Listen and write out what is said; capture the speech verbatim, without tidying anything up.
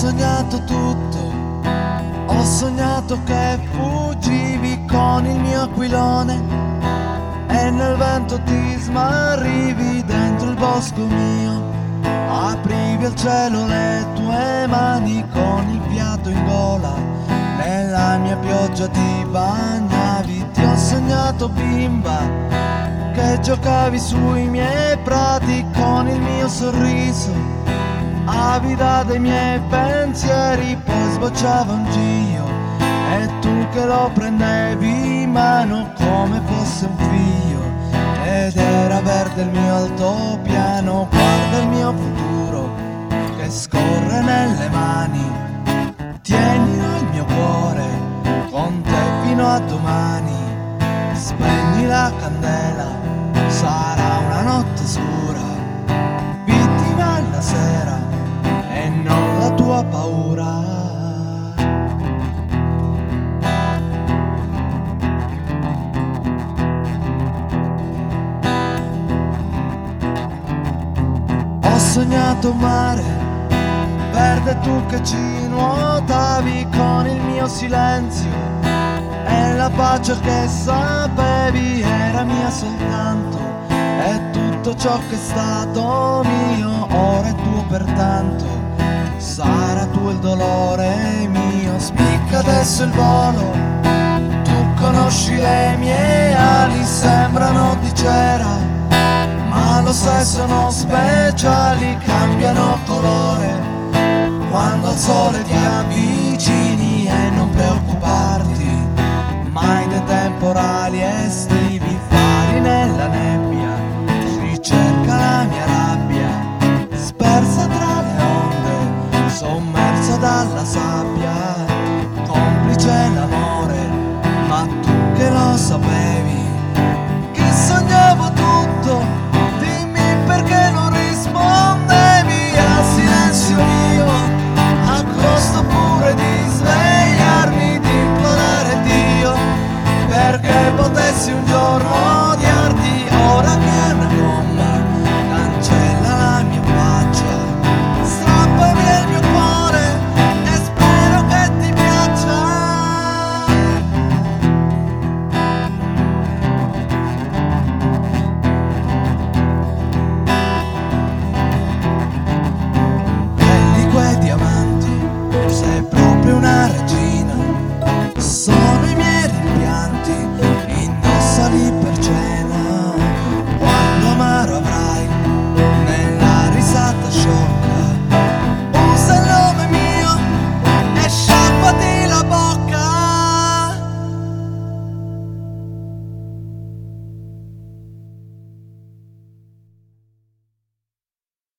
sognato tutto, ho sognato che fuggivi con il mio aquilone e nel vento ti smarrivi dentro il bosco mio. Aprivi al cielo le tue mani con il fiato in gola, nella mia pioggia ti bagnavi. Ti ho sognato bimba che giocavi sui miei prati con il mio sorriso, avida dei miei pensieri. Poi sbocciava un gio e tu che lo prendevi in mano come fosse un figlio, ed era verde il mio altopiano. Guarda il mio futuro che scorre nelle mani, tienilo il mio cuore con te fino a domani. Spegni la candela, sarà una notte scura, vittima la sera e non la tua paura. Ho sognato mare verde, tu che ci nuotavi con il mio silenzio, e la pace che sapevi era mia soltanto, e tutto ciò che è stato mio ora è tuo pertanto. Sarà tuo il dolore mio, spicca adesso il volo, tu conosci le mie ali, sembrano di cera, ma lo sai sono speciali, cambiano colore quando al sole ti avvicini. E non preoccuparti mai dei temporali estivi, fari nella nebbia, ricerca la mia rabbia, spersa tra le onde, sommersa dalla sabbia, complice l'amore, ma tu che lo sapevi